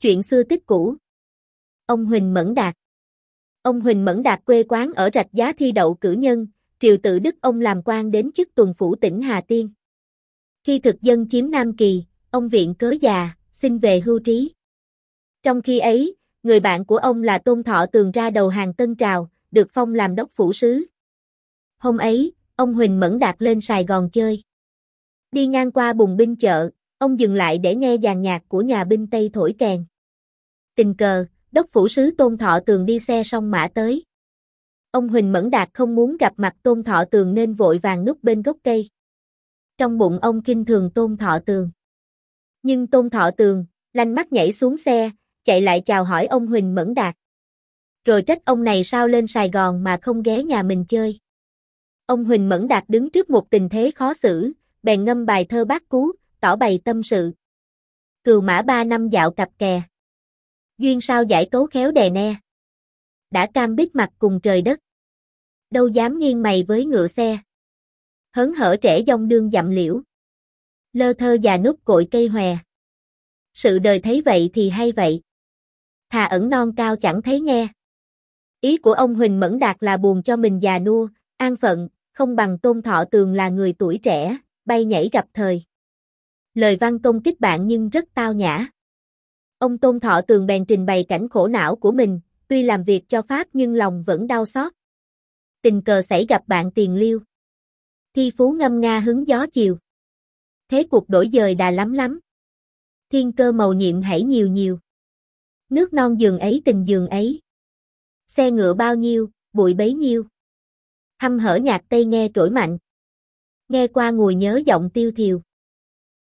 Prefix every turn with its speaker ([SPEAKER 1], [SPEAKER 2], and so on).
[SPEAKER 1] Chuyện xưa tích cũ. Ông Huỳnh Mẫn Đạt. Ông Huỳnh Mẫn Đạt quê quán ở Rạch Giá thi đậu cử nhân, triều tự Đức ông làm quan đến chức tuần phủ tỉnh Hà Tiên. Khi thực dân chiếm Nam Kỳ, ông viện cớ già, xin về hưu trí. Trong khi ấy, người bạn của ông là Tôn Thọ Tường ra đầu hàng Tân Trào, được phong làm đốc phủ sứ. Hôm ấy, ông Huỳnh Mẫn Đạt lên Sài Gòn chơi. Đi ngang qua Bùng Binh chợ, ông dừng lại để nghe dàn nhạc của nhà binh Tây thổi kèn. Tình cờ, đốc phủ sứ Tôn Thọ Tường đi xe song mã tới. Ông Huỳnh Mẫn Đạt không muốn gặp mặt Tôn Thọ Tường nên vội vàng núp bên gốc cây. Trong bụng ông khinh thường Tôn Thọ Tường. Nhưng Tôn Thọ Tường, lanh mắt nhảy xuống xe, chạy lại chào hỏi ông Huỳnh Mẫn Đạt. Rồi trách ông này sao lên Sài Gòn mà không ghé nhà mình chơi. Ông Huỳnh Mẫn Đạt đứng trước một tình thế khó xử, bèn ngâm bài thơ bát cú, tỏ bày tâm sự. Cừu mã 3 năm dạo cặp kè. Duyên sao giải cấu khéo đè ne. Đã cam bít mặt cùng trời đất. Đâu dám nghiêng mày với ngựa xe. Hớn hở trẻ dông đương dặm liễu. Lơ thơ già nút cội cây hòe. Sự đời thấy vậy thì hay vậy. Thà ẩn non cao chẳng thấy nghe. Ý của ông Huỳnh Mẫn Đạt là buồn cho mình già nua, an phận, không bằng Tôn Thọ Tường là người tuổi trẻ, bay nhảy gặp thời. Lời văn công kích bạn nhưng rất tao nhã. Ông Tôn Thọ Tường bèn trình bày cảnh khổ não của mình, tuy làm việc cho Pháp nhưng lòng vẫn đau xót. Tình cờ xảy gặp bạn Tiền Liêu. Thi phú ngâm nga hứng gió chiều. Thế cuộc đổi dời đà lắm lắm. Thiên cơ mầu nhiệm hãy nhiều nhiều. Nước non giường ấy tình giường ấy. Xe ngựa bao nhiêu, bụi bấy nhiêu. Hăm hở nhạc Tây nghe trỗi mạnh. Nghe qua ngùi nhớ giọng tiêu thiều.